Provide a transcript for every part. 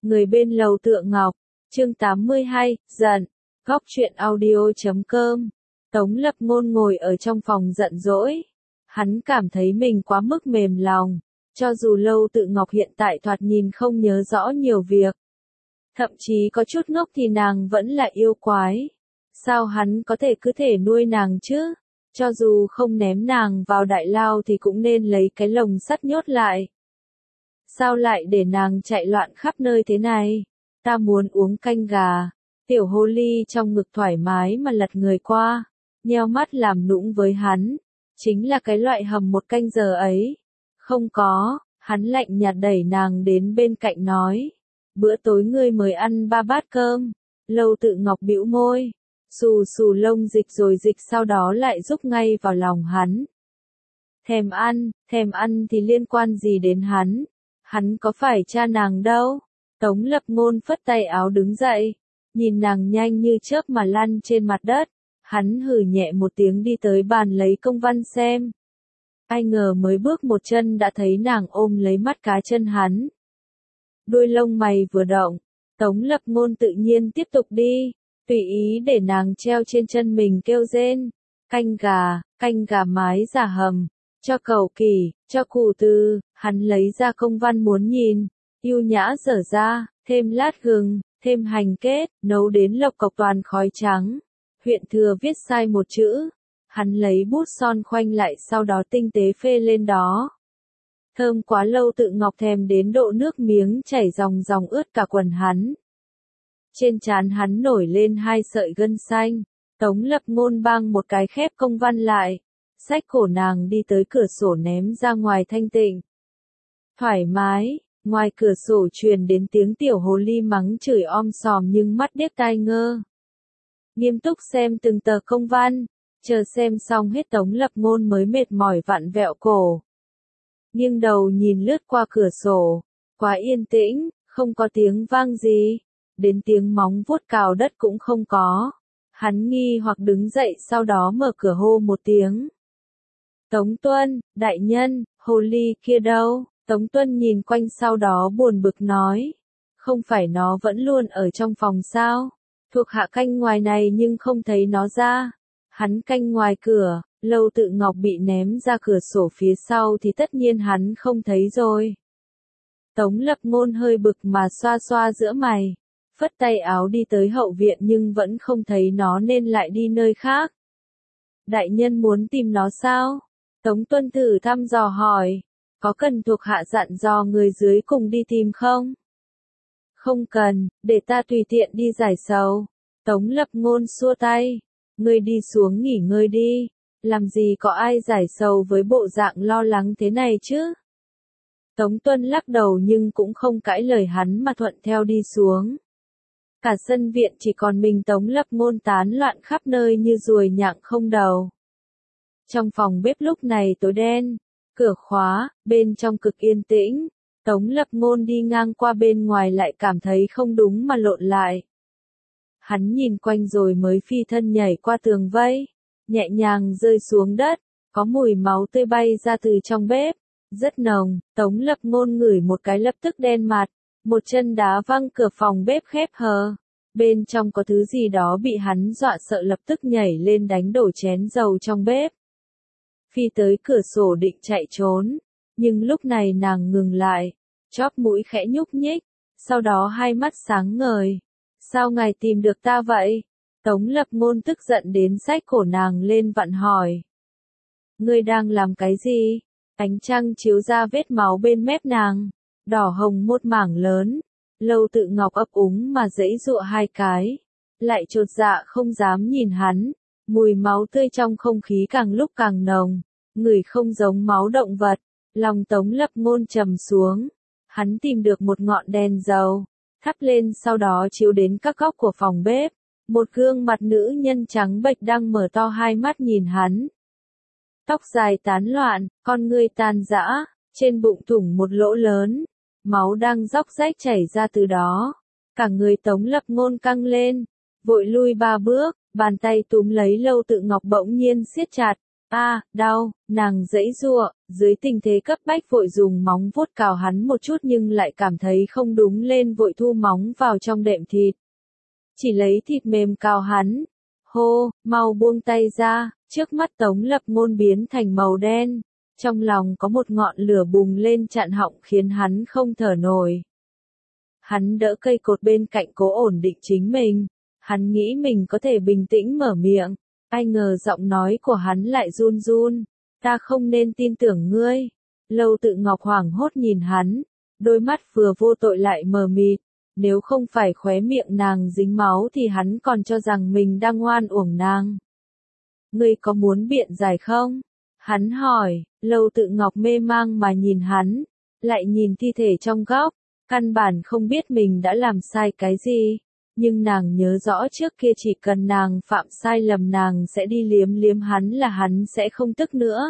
Người bên lầu Tựa Ngọc, chương 82, giận, góc truyện audio.com. Tống Lập Ngôn ngồi ở trong phòng giận dỗi. Hắn cảm thấy mình quá mức mềm lòng, cho dù Lâu Tự Ngọc hiện tại thoạt nhìn không nhớ rõ nhiều việc. Thậm chí có chút ngốc thì nàng vẫn là yêu quái. Sao hắn có thể cứ thể nuôi nàng chứ? Cho dù không ném nàng vào đại lao thì cũng nên lấy cái lồng sắt nhốt lại. Sao lại để nàng chạy loạn khắp nơi thế này? Ta muốn uống canh gà. Tiểu hồ ly trong ngực thoải mái mà lật người qua, nheo mắt làm nũng với hắn. Chính là cái loại hầm một canh giờ ấy. Không có, hắn lạnh nhạt đẩy nàng đến bên cạnh nói. Bữa tối ngươi mới ăn 3 bát cơm. Lâu Tự Ngọc bĩu môi, xù xù lông dịch rồi dịch sau đó lại rúc ngay vào lòng hắn. Thèm ăn thì liên quan gì đến hắn? Hắn có phải cha nàng đâu? Tống Lập Ngôn phất tay áo đứng dậy, nhìn nàng nhanh như chớp mà lăn trên mặt đất. Hắn hừ nhẹ một tiếng đi tới bàn lấy công văn xem. Ai ngờ mới bước một chân đã thấy nàng ôm lấy mắt cá chân hắn. Đuôi lông mày vừa động, Tống Lập Ngôn tự nhiên tiếp tục đi, tùy ý để nàng treo trên chân mình kêu rên. Canh gà mái giả hầm, cho cầu kỳ, cho củ từ. Hắn lấy ra công văn muốn nhìn, yêu nhã dở ra, thêm lát gừng, thêm hành kết, nấu đến lộc cộc toàn khói trắng. Huyện Thừa viết sai một chữ, hắn lấy bút son khoanh lại sau đó tinh tế phê lên đó. Thơm quá. Lâu Tự Ngọc thèm đến độ nước miếng chảy ròng ròng ướt cả quần hắn. Trên trán hắn nổi lên 2 sợi gân xanh. Tống Lập Ngôn bang một cái khép công văn lại, xách cổ nàng đi tới cửa sổ ném ra ngoài thanh tịnh. Thoải mái, ngoài cửa sổ truyền đến tiếng tiểu hồ ly mắng chửi om sòm nhưng mắt điếc tai ngơ. Nghiêm túc xem từng tờ công văn, chờ xem xong hết Tống Lập Ngôn mới mệt mỏi vặn vẹo cổ. Nghiêng đầu nhìn lướt qua cửa sổ, quá yên tĩnh, không có tiếng vang gì, đến tiếng móng vuốt cào đất cũng không có. Hắn nghi hoặc đứng dậy sau đó mở cửa hô một tiếng. Tống Tuân, đại nhân, hồ ly kia đâu? Tống Tuân nhìn quanh sau đó buồn bực nói. Không phải nó vẫn luôn ở trong phòng sao? Thuộc hạ canh ngoài này nhưng không thấy nó ra. Hắn canh ngoài cửa, Lâu Tự Ngọc bị ném ra cửa sổ phía sau thì tất nhiên hắn không thấy rồi. Tống Lập Ngôn hơi bực mà xoa xoa giữa mày, phất tay áo đi tới hậu viện nhưng vẫn không thấy nó nên lại đi nơi khác. Đại nhân muốn tìm nó sao? Tống Tuân thử thăm dò hỏi. Có cần thuộc hạ dặn dò người dưới cùng đi tìm không? Không cần, để ta tùy tiện đi giải sầu. Tống Lập Ngôn xua tay. Ngươi đi xuống nghỉ ngơi đi. Làm gì có ai giải sầu với bộ dạng lo lắng thế này chứ? Tống Tuân lắc đầu nhưng cũng không cãi lời hắn mà thuận theo đi xuống. Cả sân viện chỉ còn mình Tống Lập Ngôn tán loạn khắp nơi như ruồi nhặng không đầu. Trong phòng bếp lúc này tối đen, cửa khóa, bên trong cực yên tĩnh. Tống Lập Ngôn đi ngang qua bên ngoài lại cảm thấy không đúng mà lộn lại. Hắn nhìn quanh rồi mới phi thân nhảy qua tường vây, nhẹ nhàng rơi xuống đất, có mùi máu tươi bay ra từ trong bếp, rất nồng. Tống Lập Ngôn ngửi một cái lập tức đen mặt, một chân đá văng cửa phòng bếp khép hờ. Bên trong có thứ gì đó bị hắn dọa sợ lập tức nhảy lên đánh đổ chén dầu trong bếp. Phi tới cửa sổ định chạy trốn, nhưng lúc này nàng ngừng lại, chóp mũi khẽ nhúc nhích, sau đó hai mắt sáng ngời. Sao ngài tìm được ta vậy? Tống Lập Ngôn tức giận đến xách cổ nàng lên vặn hỏi. Ngươi đang làm cái gì? Ánh trăng chiếu ra vết máu bên mép nàng, đỏ hồng một mảng lớn. Lâu Tự Ngọc ấp úng mà giãy giụa 2 cái, lại chột dạ không dám nhìn hắn. Mùi máu tươi trong không khí càng lúc càng nồng, ngửi không giống máu động vật. Lòng Tống Lập Ngôn trầm xuống. Hắn tìm được một ngọn đèn dầu, thắp lên sau đó chiếu đến các góc của phòng bếp. Một gương mặt nữ nhân trắng bệch đang mở to 2 mắt nhìn hắn. Tóc dài tán loạn, con ngươi tan rã, trên bụng thủng một lỗ lớn, máu đang róc rách chảy ra từ đó. Cả người Tống Lập Ngôn căng lên, vội lui 3 bước, bàn tay túm lấy Lâu Tự Ngọc bỗng nhiên siết chặt. Đau, nàng giãy giụa, dưới tình thế cấp bách vội dùng móng vuốt cào hắn một chút nhưng lại cảm thấy không đúng lên vội thu móng vào trong đệm thịt. Chỉ lấy thịt mềm cào hắn. Hô, mau buông tay ra, trước mắt Tống Lập Ngôn biến thành màu đen. Trong lòng có một ngọn lửa bùng lên chặn họng khiến hắn không thở nổi. Hắn đỡ cây cột bên cạnh cố ổn định chính mình. Hắn nghĩ mình có thể bình tĩnh mở miệng. Ai ngờ giọng nói của hắn lại run run. Ta không nên tin tưởng ngươi. Lâu Tự Ngọc hoảng hốt nhìn hắn. Đôi mắt vừa vô tội lại mờ mịt. Nếu không phải khóe miệng nàng dính máu thì hắn còn cho rằng mình đang oan uổng nàng. Ngươi có muốn biện giải không? Hắn hỏi. Lâu Tự Ngọc mê mang mà nhìn hắn. Lại nhìn thi thể trong góc. Căn bản không biết mình đã làm sai cái gì. Nhưng nàng nhớ rõ trước kia chỉ cần nàng phạm sai lầm nàng sẽ đi liếm liếm hắn là hắn sẽ không tức nữa.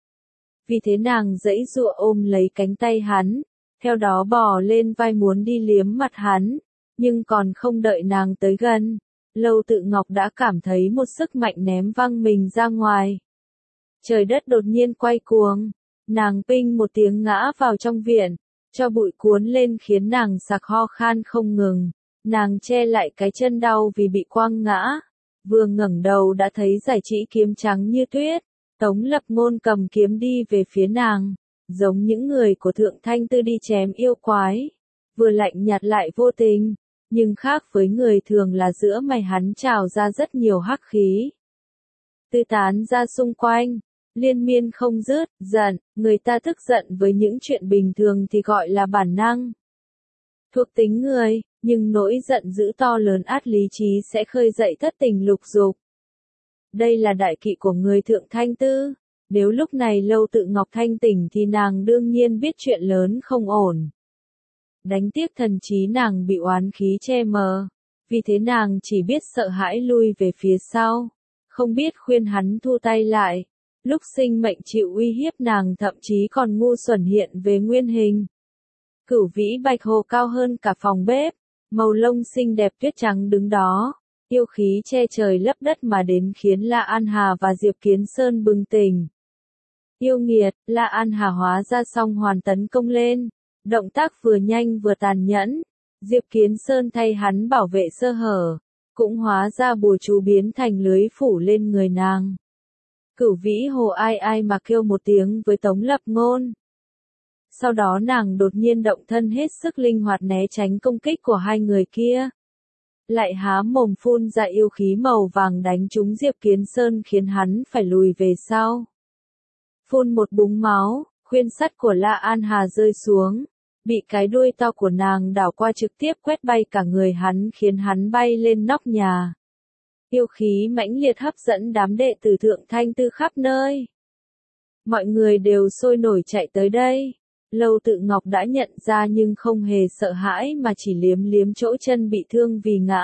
Vì thế nàng giãy giụa ôm lấy cánh tay hắn, theo đó bò lên vai muốn đi liếm mặt hắn, nhưng còn không đợi nàng tới gần, Lâu Tự Ngọc đã cảm thấy một sức mạnh ném văng mình ra ngoài. Trời đất đột nhiên quay cuồng, nàng pinh một tiếng ngã vào trong viện, cho bụi cuốn lên khiến nàng sặc ho khan không ngừng. Nàng che lại cái chân đau vì bị quăng ngã, vừa ngẩng đầu đã thấy giải chỉ kiếm trắng như tuyết, Tống Lập Ngôn cầm kiếm đi về phía nàng, giống những người của Thượng Thanh Tư đi chém yêu quái, vừa lạnh nhạt lại vô tình, nhưng khác với người thường là giữa mày hắn trào ra rất nhiều hắc khí. Tư tán ra xung quanh, liên miên không dứt, giận, người ta tức giận với những chuyện bình thường thì gọi là bản năng. Thuộc tính người, nhưng nỗi giận dữ to lớn át lý trí sẽ khơi dậy thất tình lục dục. Đây là đại kỵ của người Thượng Thanh Tư. Nếu lúc này Lâu Tự Ngọc thanh tỉnh thì nàng đương nhiên biết chuyện lớn không ổn. Đánh tiếc thần trí nàng bị oán khí che mờ. Vì thế nàng chỉ biết sợ hãi lui về phía sau. Không biết khuyên hắn thu tay lại. Lúc sinh mệnh chịu uy hiếp nàng thậm chí còn ngu xuẩn hiện về nguyên hình. Cửu vĩ bạch hồ cao hơn cả phòng bếp, màu lông xinh đẹp tuyết trắng đứng đó, yêu khí che trời lấp đất mà đến khiến La An Hà và Diệp Kiến Sơn bừng tỉnh. Yêu nghiệt, La An Hà hóa ra song hoàn tấn công lên, động tác vừa nhanh vừa tàn nhẫn, Diệp Kiến Sơn thay hắn bảo vệ sơ hở, cũng hóa ra bùa chú biến thành lưới phủ lên người nàng. Cửu vĩ hồ ai ai mà kêu một tiếng với Tống Lập Ngôn. Sau đó nàng đột nhiên động thân hết sức linh hoạt né tránh công kích của hai người kia. Lại há mồm phun ra yêu khí màu vàng đánh trúng Diệp Kiến Sơn khiến hắn phải lùi về sau. Phun một búng máu, khuyên sắt của La An Hà rơi xuống, bị cái đuôi to của nàng đảo qua trực tiếp quét bay cả người hắn khiến hắn bay lên nóc nhà. Yêu khí mãnh liệt hấp dẫn đám đệ tử Thượng Thanh Tư khắp nơi. Mọi người đều sôi nổi chạy tới đây. Lâu Tự Ngọc đã nhận ra nhưng không hề sợ hãi mà chỉ liếm liếm chỗ chân bị thương vì ngã.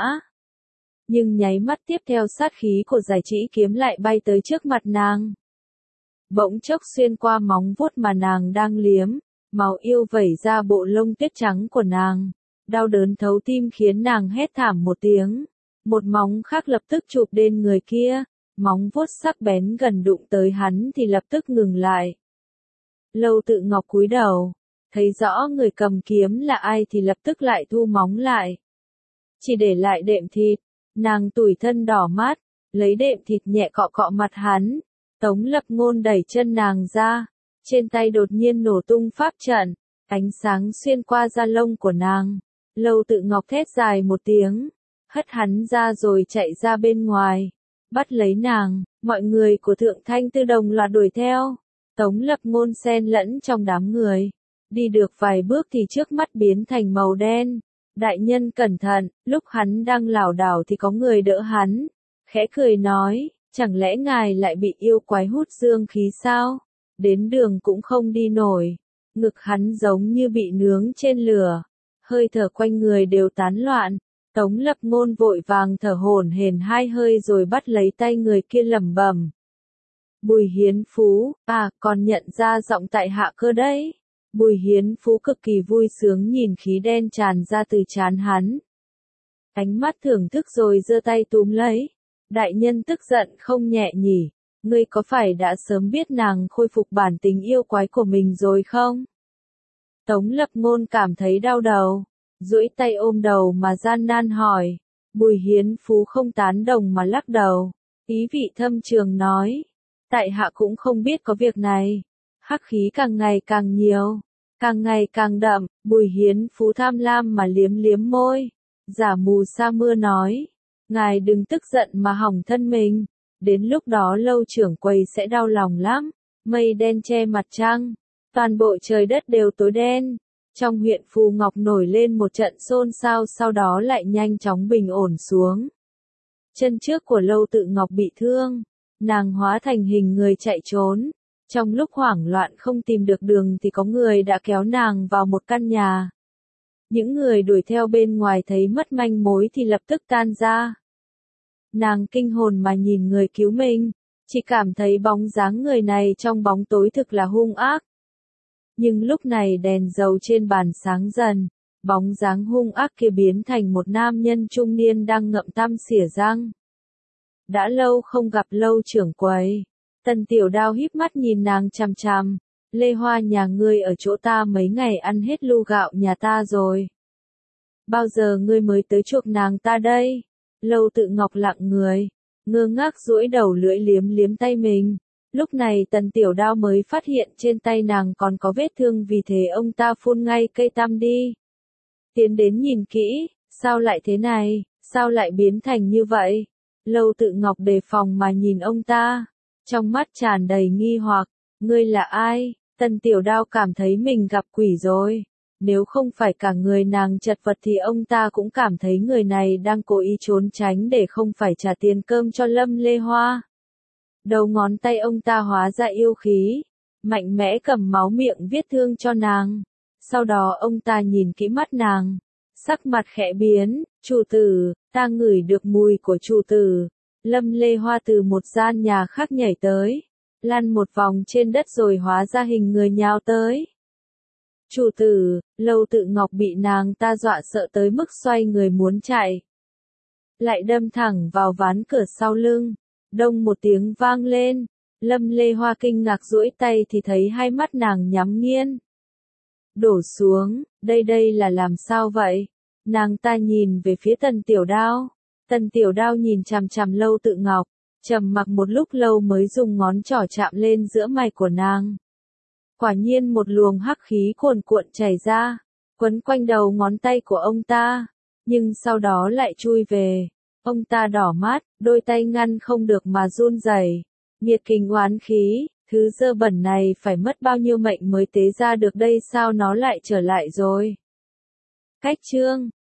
Nhưng nháy mắt tiếp theo sát khí của giải chỉ kiếm lại bay tới trước mặt nàng. Bỗng chốc xuyên qua móng vuốt mà nàng đang liếm, máu yêu vẩy ra bộ lông tuyết trắng của nàng. Đau đớn thấu tim khiến nàng hét thảm một tiếng. Một móng khác lập tức chụp lên người kia, móng vuốt sắc bén gần đụng tới hắn thì lập tức ngừng lại. Lâu Tự Ngọc cúi đầu, thấy rõ người cầm kiếm là ai thì lập tức lại thu móng lại. Chỉ để lại đệm thịt, nàng tủi thân đỏ mắt, lấy đệm thịt nhẹ cọ cọ mặt hắn. Tống Lập Ngôn đẩy chân nàng ra, trên tay đột nhiên nổ tung pháp trận, ánh sáng xuyên qua da lông của nàng. Lâu Tự Ngọc thét dài một tiếng, hất hắn ra rồi chạy ra bên ngoài, bắt lấy nàng, mọi người của Thượng Thanh Tư đồng loạt đuổi theo. Tống Lập Ngôn xen lẫn trong đám người, đi được vài bước thì trước mắt biến thành màu đen. Đại nhân cẩn thận, lúc hắn đang lảo đảo thì có người đỡ hắn, khẽ cười nói, chẳng lẽ ngài lại bị yêu quái hút dương khí sao? Đến đường cũng không đi nổi, ngực hắn giống như bị nướng trên lửa, hơi thở quanh người đều tán loạn. Tống Lập Ngôn vội vàng thở hổn hển hai hơi rồi bắt lấy tay người kia lẩm bẩm. Bùi Hiến Phú, còn nhận ra giọng tại hạ cơ đấy. Bùi Hiến Phú cực kỳ vui sướng nhìn khí đen tràn ra từ trán hắn. Ánh mắt thưởng thức rồi giơ tay túm lấy. Đại nhân tức giận không nhẹ nhỉ, ngươi có phải đã sớm biết nàng khôi phục bản tính yêu quái của mình rồi không? Tống Lập Ngôn cảm thấy đau đầu, duỗi tay ôm đầu mà gian nan hỏi. Bùi Hiến Phú không tán đồng mà lắc đầu, ý vị thâm trường nói, tại hạ cũng không biết có việc này. Hắc khí càng ngày càng nhiều, càng ngày càng đậm, Bùi Hiến Phú tham lam mà liếm liếm môi, giả mù sa mưa nói, ngài đừng tức giận mà hỏng thân mình, đến lúc đó Lâu trưởng quầy sẽ đau lòng lắm. Mây đen che mặt trăng, toàn bộ trời đất đều tối đen. Trong huyện Phù Ngọc nổi lên một trận xôn xao, sau đó lại nhanh chóng bình ổn xuống. Chân trước của Lâu Tự Ngọc bị thương, nàng hóa thành hình người chạy trốn. Trong lúc hoảng loạn không tìm được đường thì có người đã kéo nàng vào một căn nhà. Những người đuổi theo bên ngoài thấy mất manh mối thì lập tức tan ra. Nàng kinh hồn mà nhìn người cứu mình, chỉ cảm thấy bóng dáng người này trong bóng tối thực là hung ác. Nhưng lúc này đèn dầu trên bàn sáng dần, bóng dáng hung ác kia biến thành một nam nhân trung niên đang ngậm tăm xỉa răng. Đã lâu không gặp Lâu trưởng quầy, Tần Tiểu Đao híp mắt nhìn nàng chằm chằm, Lê Hoa nhà ngươi ở chỗ ta mấy ngày ăn hết lu gạo nhà ta rồi. Bao giờ ngươi mới tới chuộc nàng ta đây? Lâu Tự Ngọc lặng người, ngơ ngác duỗi đầu lưỡi liếm liếm tay mình. Lúc này Tần Tiểu Đao mới phát hiện trên tay nàng còn có vết thương, vì thế ông ta phun ngay cây tăm đi. Tiến đến nhìn kỹ, sao lại thế này, sao lại biến thành như vậy? Lâu Tự Ngọc đề phòng mà nhìn ông ta, trong mắt tràn đầy nghi hoặc, ngươi là ai? Tần Tiểu Đao cảm thấy mình gặp quỷ rồi. Nếu không phải cả người nàng chật vật thì ông ta cũng cảm thấy người này đang cố ý trốn tránh để không phải trả tiền cơm cho Lâm Lê Hoa. Đầu ngón tay ông ta hóa ra yêu khí, mạnh mẽ cầm máu miệng viết thương cho nàng. Sau đó ông ta nhìn kỹ mắt nàng, sắc mặt khẽ biến, chủ tử, ta ngửi được mùi của chủ tử. Lâm Lê Hoa từ một gian nhà khác nhảy tới, lăn một vòng trên đất rồi hóa ra hình người nhào tới. Chủ tử, Lâu Tự Ngọc bị nàng ta dọa sợ tới mức xoay người muốn chạy. Lại đâm thẳng vào ván cửa sau lưng. Đông một tiếng vang lên, Lâm Lê Hoa kinh ngạc duỗi tay thì thấy hai mắt nàng nhắm nghiền. Đổ xuống, đây là làm sao vậy? Nàng ta nhìn về phía Tần Tiểu Đao. Tần Tiểu Đao nhìn chằm chằm Lâu Tự Ngọc, trầm mặc một lúc lâu mới dùng ngón trỏ chạm lên giữa mày của nàng. Quả nhiên một luồng hắc khí cuồn cuộn chảy ra, quấn quanh đầu ngón tay của ông ta, nhưng sau đó lại chui về. Ông ta đỏ mắt, đôi tay ngăn không được mà run rẩy. Nhiệt kình oán khí, thứ dơ bẩn này phải mất bao nhiêu mệnh mới tế ra được đây, sao nó lại trở lại rồi? Cách chương